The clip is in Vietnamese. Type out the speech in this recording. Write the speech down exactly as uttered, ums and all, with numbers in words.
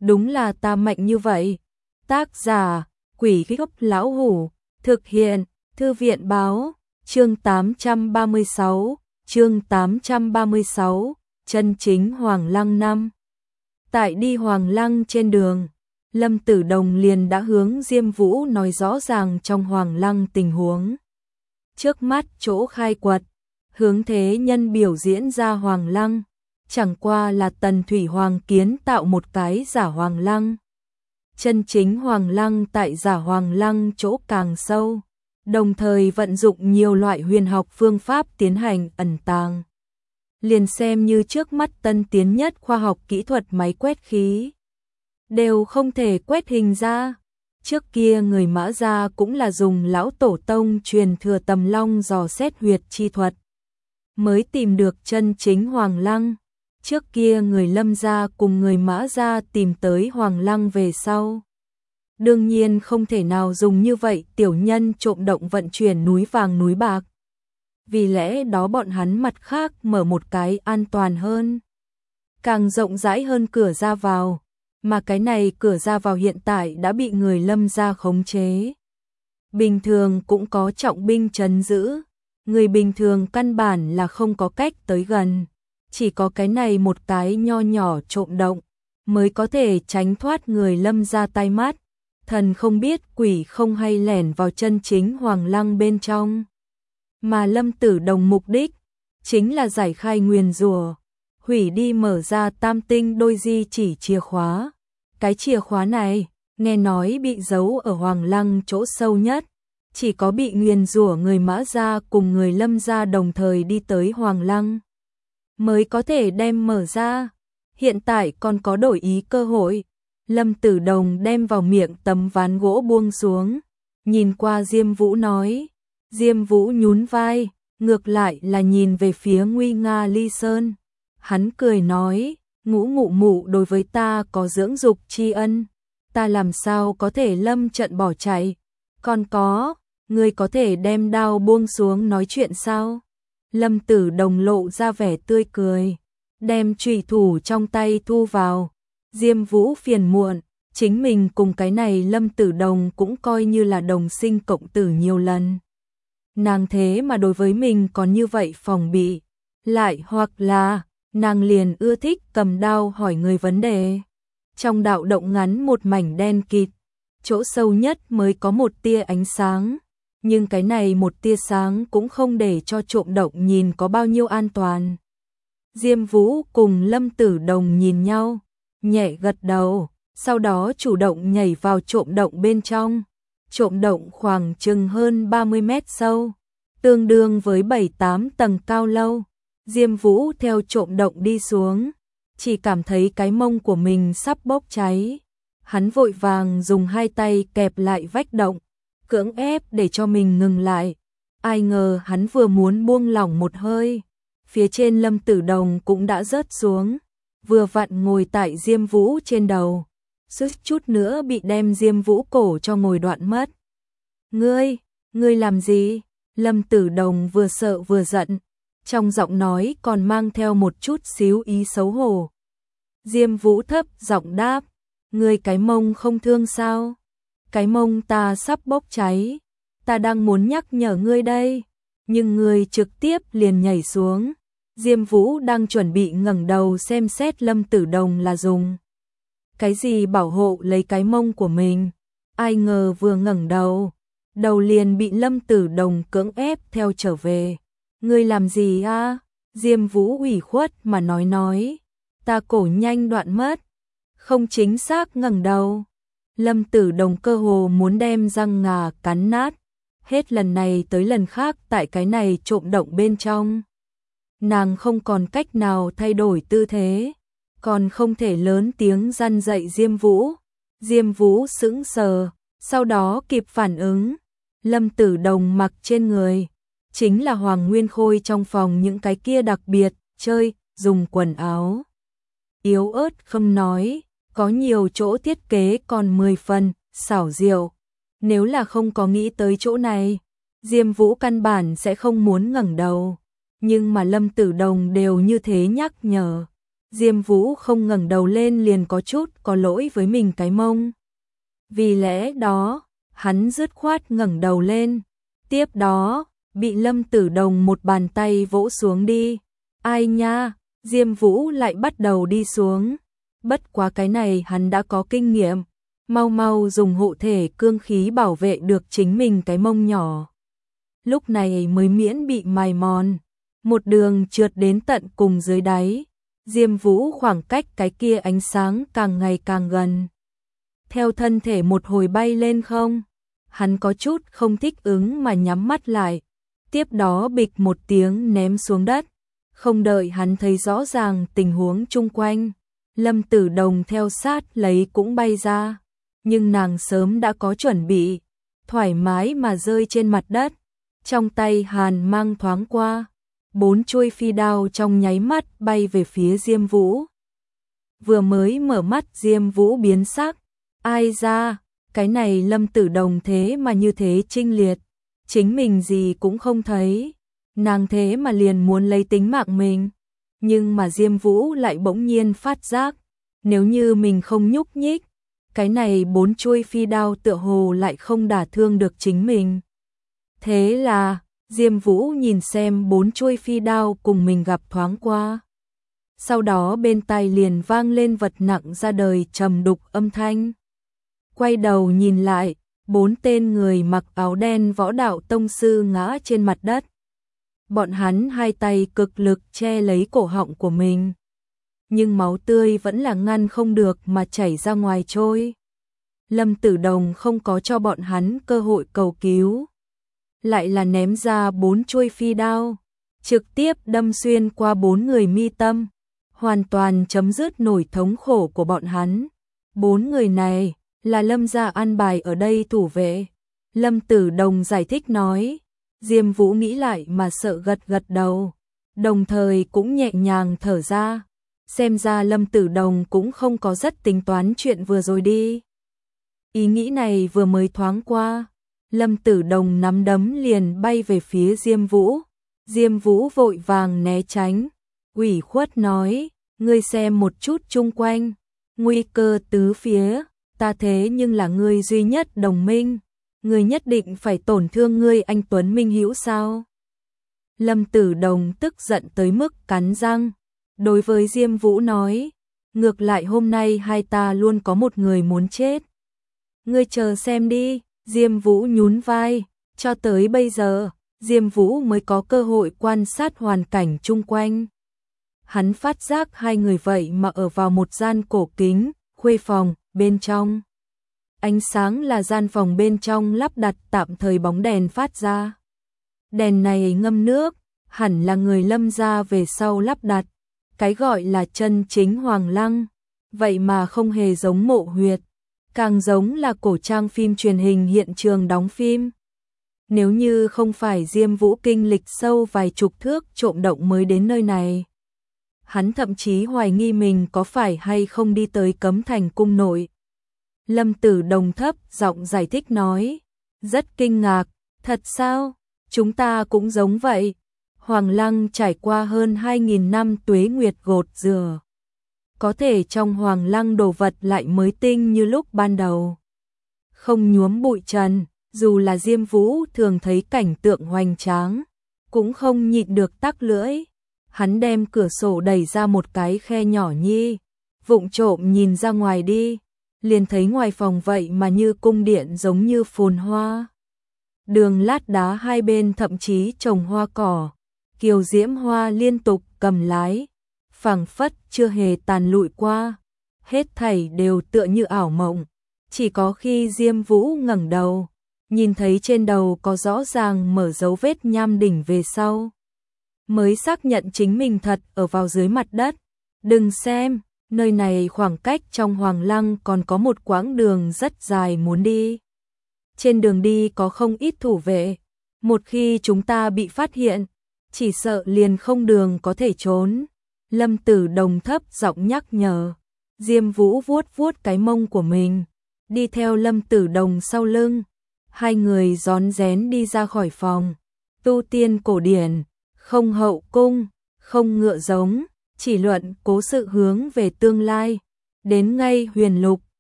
đúng là ta mạnh như vậy. Tác giả, Quỷ Gốc Lão Hủ, thực hiện, Thư viện Báo, chương tám trăm ba mươi sáu, chương tám trăm ba mươi sáu, chân chính Hoàng Lăng năm. Tại đi Hoàng Lăng trên đường, Lâm Tử Đồng liền đã hướng Diêm Vũ nói rõ ràng trong Hoàng Lăng tình huống. Trước mắt chỗ khai quật, hướng thế nhân biểu diễn ra Hoàng Lăng, chẳng qua là Tần Thủy Hoàng kiến tạo một cái giả Hoàng Lăng. Chân chính Hoàng Lăng tại giả Hoàng Lăng chỗ càng sâu, đồng thời vận dụng nhiều loại huyền học phương pháp tiến hành ẩn tàng. Liền xem như trước mắt tân tiến nhất khoa học kỹ thuật máy quét khí, đều không thể quét hình ra. Trước kia người Mã gia cũng là dùng lão tổ tông truyền thừa Tầm Long dò xét huyệt chi thuật, mới tìm được chân chính Hoàng Lăng. Trước kia người Lâm gia cùng người Mã gia tìm tới Hoàng Lăng về sau, đương nhiên không thể nào dùng như vậy tiểu nhân trộm động vận chuyển núi vàng núi bạc. Vì lẽ đó bọn hắn mặt khác mở một cái an toàn hơn, càng rộng rãi hơn cửa ra vào, mà cái này cửa ra vào hiện tại đã bị người Lâm gia khống chế. Bình thường cũng có trọng binh trấn giữ, người bình thường căn bản là không có cách tới gần, chỉ có cái này một cái nho nhỏ trộm động mới có thể tránh thoát người Lâm gia tai mắt. Thần không biết quỷ không hay lẻn vào chân chính Hoàng Lăng bên trong. Mà Lâm Tử Đồng mục đích chính là giải khai nguyền rủa, hủy đi mở ra tam tinh đôi di chỉ chìa khóa. Cái chìa khóa này, nghe nói bị giấu ở Hoàng Lăng chỗ sâu nhất, chỉ có bị nguyền rủa người Mã gia cùng người Lâm gia đồng thời đi tới Hoàng Lăng mới có thể đem mở ra. Hiện tại còn có đổi ý cơ hội. Lâm Tử Đồng đem vào miệng tấm ván gỗ buông xuống, nhìn qua Diêm Vũ nói. Diêm Vũ nhún vai, ngược lại là nhìn về phía nguy nga ly sơn. Hắn cười nói, Ngũ Ngụ Mụ đối với ta có dưỡng dục tri ân, ta làm sao có thể lâm trận bỏ chạy. Còn có, ngươi có thể đem đao buông xuống nói chuyện sao? Lâm Tử Đồng lộ ra vẻ tươi cười, đem chùy thủ trong tay thu vào. Diêm Vũ phiền muộn, chính mình cùng cái này Lâm Tử Đồng cũng coi như là đồng sinh cộng tử nhiều lần. Nàng thế mà đối với mình còn như vậy phòng bị, lại hoặc là nàng liền ưa thích cầm đao hỏi người vấn đề. Trong đạo động ngắn một mảnh đen kịt, chỗ sâu nhất mới có một tia ánh sáng, nhưng cái này một tia sáng cũng không để cho trộm động nhìn có bao nhiêu an toàn. Diêm Vũ cùng Lâm Tử Đồng nhìn nhau, nhẹ gật đầu, sau đó chủ động nhảy vào trộm động bên trong. Trộm động khoảng chừng hơn ba mươi mét sâu, tương đương với bảy tám tầng cao lâu. Diêm Vũ theo trộm động đi xuống, chỉ cảm thấy cái mông của mình sắp bốc cháy. Hắn vội vàng dùng hai tay kẹp lại vách động, cưỡng ép để cho mình ngừng lại. Ai ngờ hắn vừa muốn buông lỏng một hơi, phía trên Lâm Tử Đồng cũng đã rớt xuống, vừa vặn ngồi tại Diêm Vũ trên đầu, suýt chút nữa bị đem Diêm Vũ cổ cho ngồi đoạn mất. Ngươi, ngươi làm gì? Lâm Tử Đồng vừa sợ vừa giận, trong giọng nói còn mang theo một chút xíu ý xấu hổ. Diêm Vũ thấp giọng đáp, ngươi cái mông không thương sao? Cái mông ta sắp bốc cháy, ta đang muốn nhắc nhở ngươi đây, nhưng ngươi trực tiếp liền nhảy xuống. Diêm Vũ đang chuẩn bị ngẩng đầu xem xét Lâm Tử Đồng là dùng cái gì bảo hộ lấy cái mông của mình. Ai ngờ vừa ngẩng đầu, đầu liền bị Lâm Tử Đồng cưỡng ép theo trở về. Ngươi làm gì a? Diêm Vũ ủy khuất mà nói nói, ta cổ nhanh đoạn mất. Không chính xác ngẩng đầu. Lâm Tử Đồng cơ hồ muốn đem răng ngà cắn nát. Hết lần này tới lần khác tại cái này trộm động bên trong, nàng không còn cách nào thay đổi tư thế, còn không thể lớn tiếng răn dạy Diêm Vũ. Diêm Vũ sững sờ, sau đó kịp phản ứng. Lâm Tử Đồng mặc trên người chính là Hoàng Nguyên Khôi trong phòng những cái kia đặc biệt chơi dùng quần áo. Yếu ớt không nói, có nhiều chỗ thiết kế còn mười phần xảo diệu. Nếu là không có nghĩ tới chỗ này, Diêm Vũ căn bản sẽ không muốn ngẩng đầu. Nhưng mà Lâm Tử Đồng đều như thế nhắc nhở, Diêm Vũ không ngẩng đầu lên liền có chút có lỗi với mình cái mông. Vì lẽ đó, hắn dứt khoát ngẩng đầu lên. Tiếp đó, bị Lâm Tử Đồng một bàn tay vỗ xuống đi. Ai nha, Diêm Vũ lại bắt đầu đi xuống. Bất quá cái này hắn đã có kinh nghiệm. Mau mau dùng hộ thể cương khí bảo vệ được chính mình cái mông nhỏ. Lúc này mới miễn bị mài mòn. Một đường trượt đến tận cùng dưới đáy. Diêm Vũ khoảng cách cái kia ánh sáng càng ngày càng gần. Theo thân thể một hồi bay lên không, hắn có chút không thích ứng mà nhắm mắt lại. Tiếp đó bịch một tiếng ném xuống đất. Không đợi hắn thấy rõ ràng tình huống chung quanh, Lâm Tử Đồng theo sát lấy cũng bay ra. Nhưng nàng sớm đã có chuẩn bị, thoải mái mà rơi trên mặt đất. Trong tay hàn mang thoáng qua, bốn chuôi phi đao trong nháy mắt bay về phía Diêm Vũ. Vừa mới mở mắt Diêm Vũ biến sắc. Ai ra, cái này Lâm Tử Đồng thế mà như thế trinh liệt. Chính mình gì cũng không thấy. Nàng thế mà liền muốn lấy tính mạng mình. Nhưng mà Diêm Vũ lại bỗng nhiên phát giác. Nếu như mình không nhúc nhích, cái này bốn chuôi phi đao tựa hồ lại không đả thương được chính mình. Thế là, Diêm Vũ nhìn xem bốn chuôi phi đao cùng mình gặp thoáng qua. Sau đó bên tai liền vang lên vật nặng ra đời trầm đục âm thanh. Quay đầu nhìn lại, bốn tên người mặc áo đen võ đạo tông sư ngã trên mặt đất. Bọn hắn hai tay cực lực che lấy cổ họng của mình. Nhưng máu tươi vẫn là ngăn không được mà chảy ra ngoài trôi. Lâm Tử Đồng không có cho bọn hắn cơ hội cầu cứu. Lại là ném ra bốn chuôi phi đao, trực tiếp đâm xuyên qua bốn người mi tâm, hoàn toàn chấm dứt nổi thống khổ của bọn hắn. Bốn người này là Lâm gia an bài ở đây thủ vệ. Lâm Tử Đồng giải thích nói. Diêm Vũ nghĩ lại mà sợ gật gật đầu, đồng thời cũng nhẹ nhàng thở ra. Xem ra Lâm Tử Đồng cũng không có rất tính toán chuyện vừa rồi đi. Ý nghĩ này vừa mới thoáng qua, Lâm Tử Đồng nắm đấm liền bay về phía Diêm Vũ. Diêm Vũ vội vàng né tránh, ủy khuất nói, ngươi xem một chút chung quanh, nguy cơ tứ phía, ta thế nhưng là ngươi duy nhất đồng minh, ngươi nhất định phải tổn thương ngươi anh Tuấn Minh Hữu sao? Lâm Tử Đồng tức giận tới mức cắn răng, đối với Diêm Vũ nói, ngược lại hôm nay hai ta luôn có một người muốn chết. Ngươi chờ xem đi. Diêm Vũ nhún vai, cho tới bây giờ, Diêm Vũ mới có cơ hội quan sát hoàn cảnh chung quanh. Hắn phát giác hai người vậy mà ở vào một gian cổ kính, khuê phòng, bên trong. Ánh sáng là gian phòng bên trong lắp đặt tạm thời bóng đèn phát ra. Đèn này ngâm nước, hẳn là người Lâm gia về sau lắp đặt. Cái gọi là chân chính Hoàng Lăng, vậy mà không hề giống mộ huyệt. Càng giống là cổ trang phim truyền hình hiện trường đóng phim. Nếu như không phải Diêm Vũ kinh lịch sâu vài chục thước trộm động mới đến nơi này, hắn thậm chí hoài nghi mình có phải hay không đi tới Cấm Thành cung nội. Lâm Tử Đồng thấp giọng giải thích nói, rất kinh ngạc, thật sao? Chúng ta cũng giống vậy. Hoàng Lăng trải qua hơn hai nghìn năm tuế nguyệt gột rửa. Có thể trong Hoàng Lăng đồ vật lại mới tinh như lúc ban đầu. Không nhuốm bụi trần, dù là Diêm Vũ thường thấy cảnh tượng hoành tráng, cũng không nhịn được tắc lưỡi. Hắn đem cửa sổ đẩy ra một cái khe nhỏ nhi, vụng trộm nhìn ra ngoài đi, liền thấy ngoài phòng vậy mà như cung điện giống như phồn hoa. Đường lát đá hai bên thậm chí trồng hoa cỏ, kiều diễm hoa liên tục cầm lái. Phảng phất chưa hề tàn lụi qua, hết thảy đều tựa như ảo mộng. Chỉ có khi Diêm Vũ ngẩng đầu, nhìn thấy trên đầu có rõ ràng mở dấu vết nham đỉnh về sau, mới xác nhận chính mình thật ở vào dưới mặt đất. Đừng xem, nơi này khoảng cách trong Hoàng Lăng còn có một quãng đường rất dài muốn đi. Trên đường đi có không ít thủ vệ, một khi chúng ta bị phát hiện, chỉ sợ liền không đường có thể trốn. Lâm Tử Đồng thấp giọng nhắc nhở. Diêm Vũ vuốt vuốt cái mông của mình, đi theo Lâm Tử Đồng sau lưng. Hai người rón rén đi ra khỏi phòng. Tu tiên cổ điển, không hậu cung, không ngựa giống, chỉ luận cố sự hướng về tương lai. Đến ngay huyền lục,